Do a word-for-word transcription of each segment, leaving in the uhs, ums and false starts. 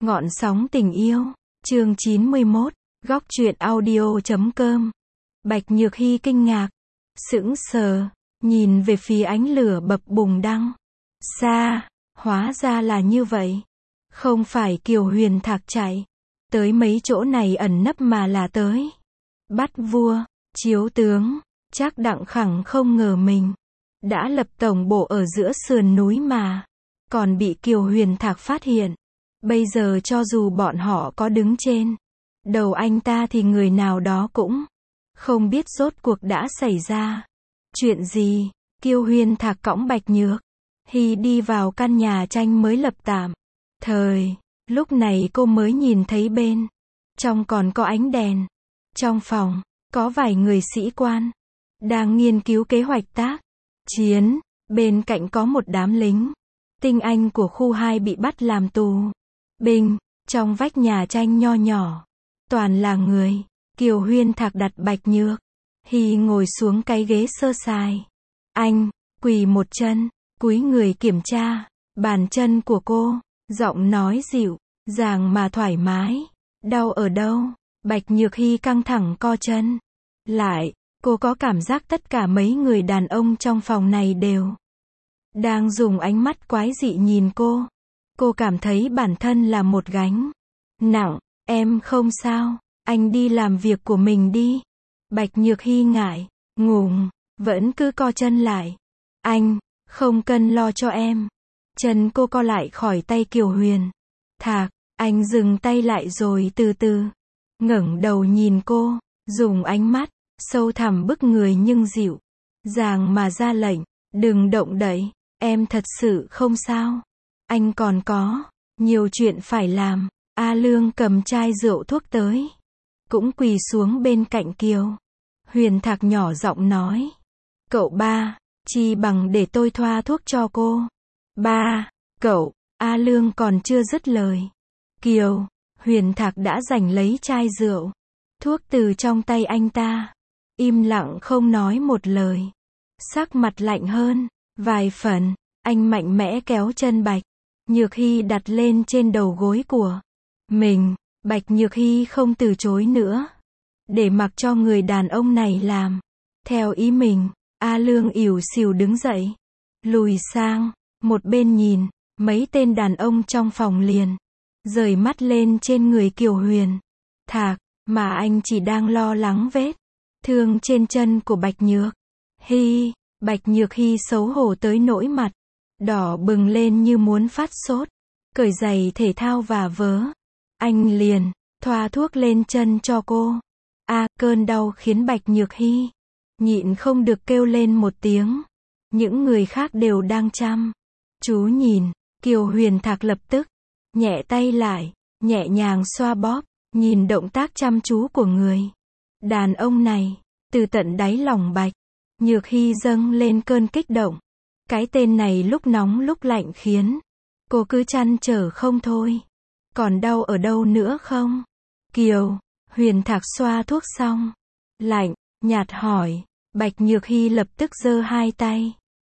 Ngọn sóng tình yêu, chương chín mươi mốt, góc truyện audio chấm com. Bạch Nhược Hy kinh ngạc, sững sờ, nhìn về phía ánh lửa bập bùng đăng. Xa, hóa ra là như vậy. Không phải Kiều Huyền Thạc chạy tới mấy chỗ này ẩn nấp mà là tới bắt vua, chiếu tướng. Chắc Đặng Khẳng không ngờ mình đã lập tổng bộ ở giữa sườn núi mà còn bị Kiều Huyền Thạc phát hiện. Bây giờ cho dù bọn họ có đứng trên đầu anh ta thì người nào đó cũng không biết rốt cuộc đã xảy ra chuyện gì. Kiều Huyền Thạc cõng Bạch Nhược Hy đi vào căn nhà tranh mới lập tạm thời. Lúc này cô mới nhìn thấy bên trong còn có ánh đèn. Trong phòng có vài người sĩ quan đang nghiên cứu kế hoạch tác chiến. Bên cạnh có một đám lính tinh anh của khu hai bị bắt làm tù binh. Trong vách nhà tranh nho nhỏ toàn là người. Kiều Huyền Thạc đặt Bạch Nhược Hy ngồi xuống cái ghế sơ sài. Anh quỳ một chân, cúi người kiểm tra bàn chân của cô, giọng nói dịu dàng mà thoải mái. Đau ở đâu? Bạch Nhược Hy căng thẳng co chân lại. Cô có cảm giác tất cả mấy người đàn ông trong phòng này đều đang dùng ánh mắt quái dị nhìn cô. Cô cảm thấy bản thân là một gánh nặng. Em không sao, anh đi làm việc của mình đi. Bạch Nhược Hy ngại ngùng, vẫn cứ co chân lại. Anh không cần lo cho em. Chân cô co lại khỏi tay Kiều Huyền Thạc. Anh dừng tay lại rồi từ từ ngẩng đầu nhìn cô, dùng ánh mắt sâu thẳm bức người nhưng dịu dàng mà ra lệnh, đừng động đậy. Em thật sự không sao. Anh còn có nhiều chuyện phải làm. A Lương cầm chai rượu thuốc tới, cũng quỳ xuống bên cạnh Kiều Huyền Thạc nhỏ giọng nói. Cậu ba, chi bằng để tôi thoa thuốc cho cô. Ba, cậu. A Lương còn chưa dứt lời, Kiều Huyền Thạc đã giành lấy chai rượu thuốc từ trong tay anh ta, im lặng không nói một lời. Sắc mặt lạnh hơn vài phần, anh mạnh mẽ kéo chân Bạch Nhược Hy đặt lên trên đầu gối của mình. Bạch Nhược Hy không từ chối nữa, để mặc cho người đàn ông này làm theo ý mình. A Lương ỉu xìu đứng dậy, lùi sang một bên nhìn. Mấy tên đàn ông trong phòng liền rời mắt lên trên người Kiều Huyền Thạc, mà anh chỉ đang lo lắng vết thương trên chân của Bạch Nhược Hy. Bạch Nhược Hy xấu hổ tới nỗi mặt đỏ bừng lên như muốn phát sốt, cởi giày thể thao và vớ. Anh liền thoa thuốc lên chân cho cô. A, à, cơn đau khiến Bạch Nhược Hy nhịn không được kêu lên một tiếng. Những người khác đều đang chăm chú nhìn. Kiều Huyền Thạc lập tức nhẹ tay lại, nhẹ nhàng xoa bóp. Nhìn động tác chăm chú của người đàn ông này, từ tận đáy lòng Bạch Nhược Hy dâng lên cơn kích động. Cái tên này lúc nóng lúc lạnh khiến cô cứ trăn trở không thôi. Còn đau ở đâu nữa không? Kiều Huyền Thạc xoa thuốc xong, lạnh nhạt hỏi. Bạch Nhược Hy lập tức giơ hai tay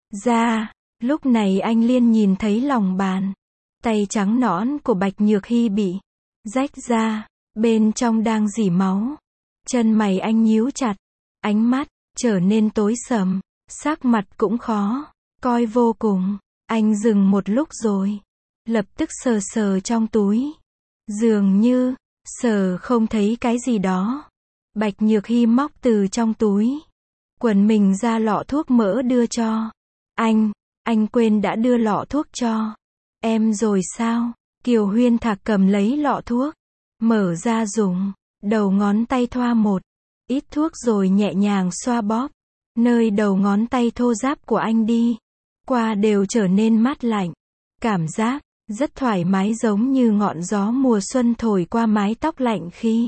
ra. Lúc này anh liền nhìn thấy lòng bàn tay trắng nõn của Bạch Nhược Hy bị rách ra, bên trong đang rỉ máu. Chân mày anh nhíu chặt, ánh mắt trở nên tối sầm, sắc mặt cũng khó coi vô cùng. Anh dừng một lúc rồi lập tức sờ sờ trong túi, dường như sờ không thấy cái gì đó. Bạch Nhược Hy móc từ trong túi quần mình ra lọ thuốc mỡ đưa cho anh. Anh quên đã đưa lọ thuốc cho em rồi sao? Kiều Huyền Thạc cầm lấy lọ thuốc, mở ra dùng đầu ngón tay thoa một ít thuốc rồi nhẹ nhàng xoa bóp nơi đầu ngón tay thô ráp của anh đi qua, đều trở nên mát lạnh. Cảm giác rất thoải mái, giống như ngọn gió mùa xuân thổi qua mái tóc lạnh khi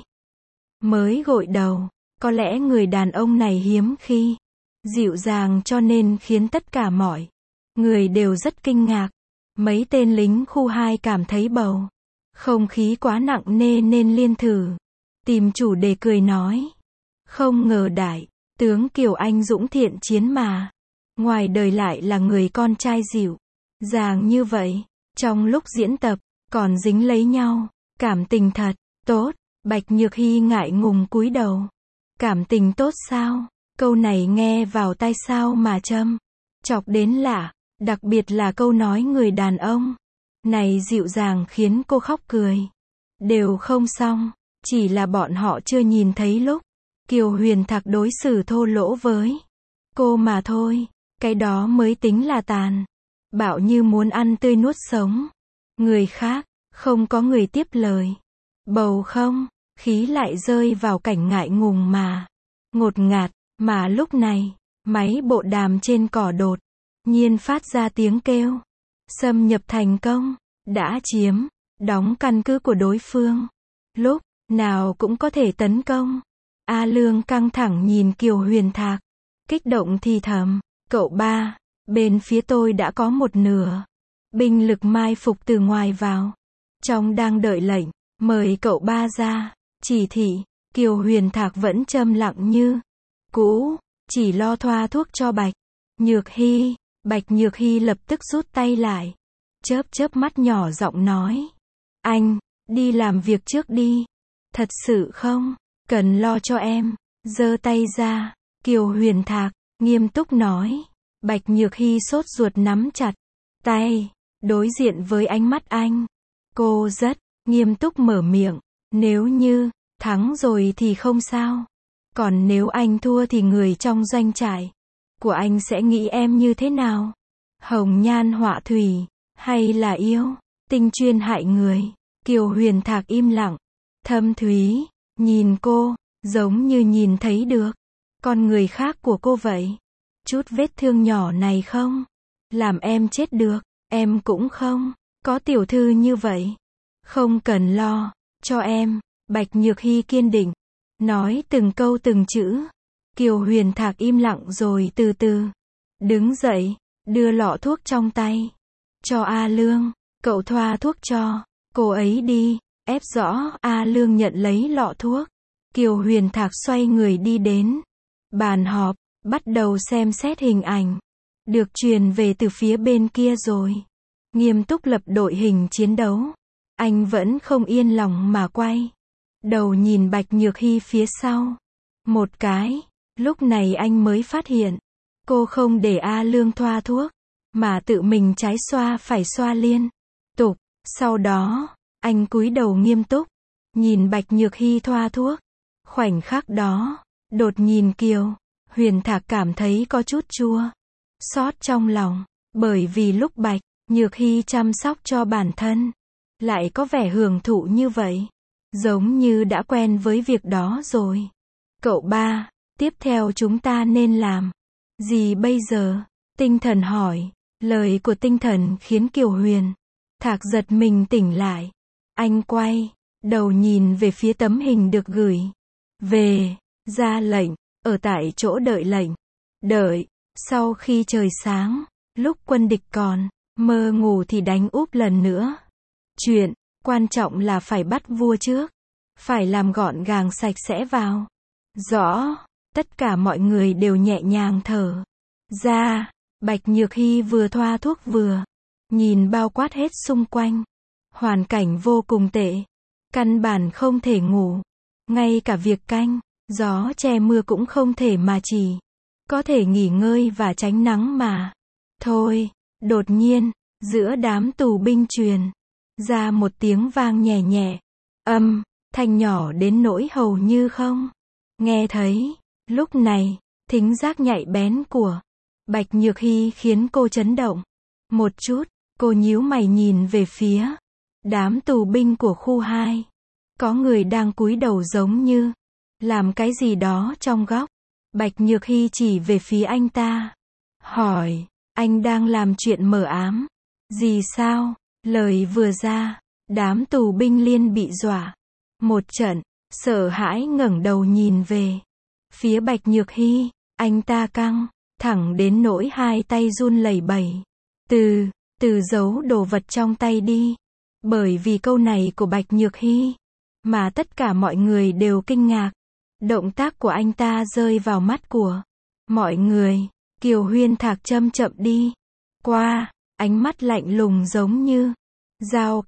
mới gội đầu. Có lẽ người đàn ông này hiếm khi dịu dàng cho nên khiến tất cả mọi người đều rất kinh ngạc. Mấy tên lính khu hai cảm thấy bầu không khí quá nặng nề nên liên thử tìm chủ đề cười nói. Không ngờ đại tướng Kiều anh dũng thiện chiến mà ngoài đời lại là người con trai dịu dàng như vậy. Trong lúc diễn tập còn dính lấy nhau. Cảm tình thật, tốt, Bạch Nhược Hy ngại ngùng cúi đầu. Cảm tình tốt sao? Câu này nghe vào tai sao mà châm. Chọc đến lạ, đặc biệt là câu nói người đàn ông. Này dịu dàng khiến cô khóc cười. Đều không xong, chỉ là bọn họ chưa nhìn thấy lúc Kiều Huyền Thạc đối xử thô lỗ với cô mà thôi. Cái đó mới tính là tàn bạo như muốn ăn tươi nuốt sống người khác. Không có người tiếp lời. Bầu không khí lại rơi vào cảnh ngại ngùng mà ngột ngạt. Mà lúc này, máy bộ đàm trên cỏ đột nhiên phát ra tiếng kêu. Xâm nhập thành công, đã chiếm đóng căn cứ của đối phương. Lúc nào cũng có thể tấn công. A Lương căng thẳng nhìn Kiều Huyền Thạc, kích động thì thầm, cậu ba, bên phía tôi đã có một nửa binh lực mai phục từ ngoài vào. Trong đang đợi lệnh, mời cậu ba ra. Chỉ thị, Kiều Huyền Thạc vẫn châm lặng như cũ, chỉ lo thoa thuốc cho Bạch Nhược Hy. Bạch Nhược Hy lập tức rút tay lại, chớp chớp mắt nhỏ giọng nói, anh, đi làm việc trước đi. Thật sự không cần lo cho em. Giơ tay ra, Kiều Huyền Thạc nghiêm túc nói. Bạch Nhược Hy sốt ruột nắm chặt tay, đối diện với ánh mắt anh. Cô rất nghiêm túc mở miệng, nếu như thắng rồi thì không sao. Còn nếu anh thua thì người trong doanh trại của anh sẽ nghĩ em như thế nào? Hồng nhan họa thủy, hay là yêu tinh chuyên hại người? Kiều Huyền Thạc im lặng, thâm thúy, nhìn cô, giống như nhìn thấy được con người khác của cô vậy. Chút vết thương nhỏ này không làm em chết được, em cũng không có tiểu thư như vậy. Không cần lo cho em, Bạch Nhược Hy kiên định nói từng câu từng chữ. Kiều Huyền Thạc im lặng rồi từ từ đứng dậy, đưa lọ thuốc trong tay cho A Lương. Cậu thoa thuốc cho cô ấy đi. Ép rõ. A Lương nhận lấy lọ thuốc. Kiều Huyền Thạc xoay người đi đến bàn họp, bắt đầu xem xét hình ảnh được truyền về từ phía bên kia rồi nghiêm túc lập đội hình chiến đấu. Anh vẫn không yên lòng mà quay đầu nhìn Bạch Nhược Hy phía sau một cái. Lúc này anh mới phát hiện cô không để A Lương thoa thuốc, mà tự mình trái xoa phải xoa liên tục. Sau đó, anh cúi đầu nghiêm túc nhìn Bạch Nhược Hy thoa thuốc. Khoảnh khắc đó, đột nhìn Kiều Huyền Thạc cảm thấy có chút chua xót trong lòng, bởi vì lúc Bạch Nhược Hy chăm sóc cho bản thân lại có vẻ hưởng thụ như vậy, giống như đã quen với việc đó rồi. Cậu ba, tiếp theo chúng ta nên làm gì bây giờ? Tinh Thần hỏi. Lời của Tinh Thần khiến Kiều Huyền Thạc giật mình tỉnh lại. Anh quay đầu nhìn về phía tấm hình được gửi về, ra lệnh, ở tại chỗ đợi lệnh. Đợi, sau khi trời sáng, lúc quân địch còn mơ ngủ thì đánh úp lần nữa. Chuyện quan trọng là phải bắt vua trước, phải làm gọn gàng sạch sẽ vào. Rõ. Tất cả mọi người đều nhẹ nhàng thở ra. Bạch Nhược Hy vừa thoa thuốc vừa nhìn bao quát hết xung quanh. Hoàn cảnh vô cùng tệ, căn bản không thể ngủ. Ngay cả việc canh gió che mưa cũng không thể, mà chỉ có thể nghỉ ngơi và tránh nắng mà thôi. Đột nhiên, giữa đám tù binh truyền ra một tiếng vang nhẹ nhẹ, âm thanh nhỏ đến nỗi hầu như không nghe thấy. Lúc này, thính giác nhạy bén của Bạch Nhược Hy khiến cô chấn động một chút. Cô nhíu mày nhìn về phía đám tù binh của khu hai. Có người đang cúi đầu giống như làm cái gì đó trong góc. Bạch Nhược Hy chỉ về phía anh ta, hỏi, anh đang làm chuyện mờ ám gì sao? Lời vừa ra, đám tù binh liên bị dọa một trận, sợ hãi ngẩng đầu nhìn về phía Bạch Nhược Hy. Anh ta căng thẳng đến nỗi hai tay run lẩy bẩy. Từ từ giấu đồ vật trong tay đi. Bởi vì câu này của Bạch Nhược Hy mà tất cả mọi người đều kinh ngạc. Động tác của anh ta rơi vào mắt của mọi người. Kiều Huyền Thạc chậm chậm đi qua, ánh mắt lạnh lùng giống như dao cắt.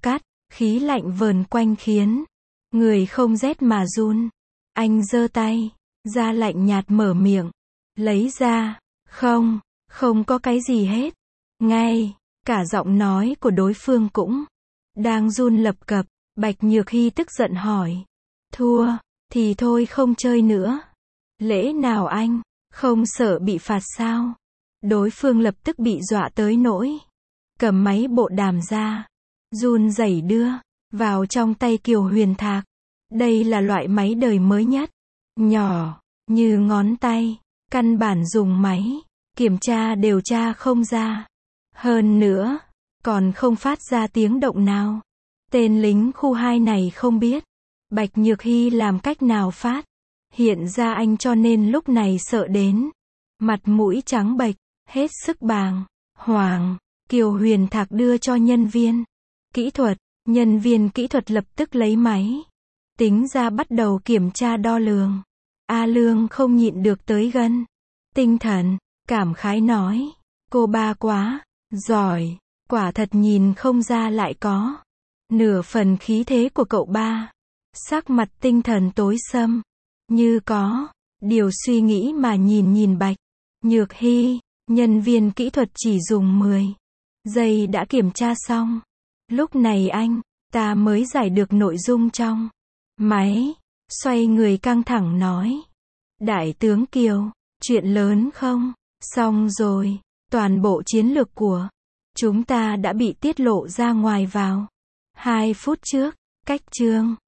Khí lạnh vờn quanh khiến người không rét mà run. Anh giơ tay ra lạnh nhạt mở miệng. Lấy ra. Không, không có cái gì hết. Ngay, cả giọng nói của đối phương cũng đang run lập cập. Bạch Nhược Hy tức giận hỏi. Thua, thì thôi không chơi nữa. Lẽ nào anh không sợ bị phạt sao? Đối phương lập tức bị dọa tới nỗi cầm máy bộ đàm ra, run rẩy đưa vào trong tay Kiều Huyền Thạc. Đây là loại máy đời mới nhất, nhỏ như ngón tay, căn bản dùng máy kiểm tra đều tra không ra. Hơn nữa, còn không phát ra tiếng động nào. Tên lính khu hai này không biết Bạch Nhược Hy làm cách nào phát hiện ra anh, cho nên lúc này sợ đến mặt mũi trắng bệch, hết sức bàng hoàng. Kiều Huyền Thạc đưa cho nhân viên kỹ thuật, nhân viên kỹ thuật lập tức lấy máy tính ra bắt đầu kiểm tra đo lường. A Lương không nhịn được tới gân tinh thần, cảm khái nói, cô ba quá giỏi, quả thật nhìn không ra lại có nửa phần khí thế của cậu ba. Sắc mặt tinh thần tối sầm, như có điều suy nghĩ mà nhìn nhìn Bạch Nhược Hy. Nhân viên kỹ thuật chỉ dùng mười giây đã kiểm tra xong. Lúc này anh ta mới giải được nội dung trong máy, xoay người căng thẳng nói. Đại tướng Kiều, chuyện lớn không? Xong rồi, toàn bộ chiến lược của chúng ta đã bị tiết lộ ra ngoài vào hai phút trước. Cách chương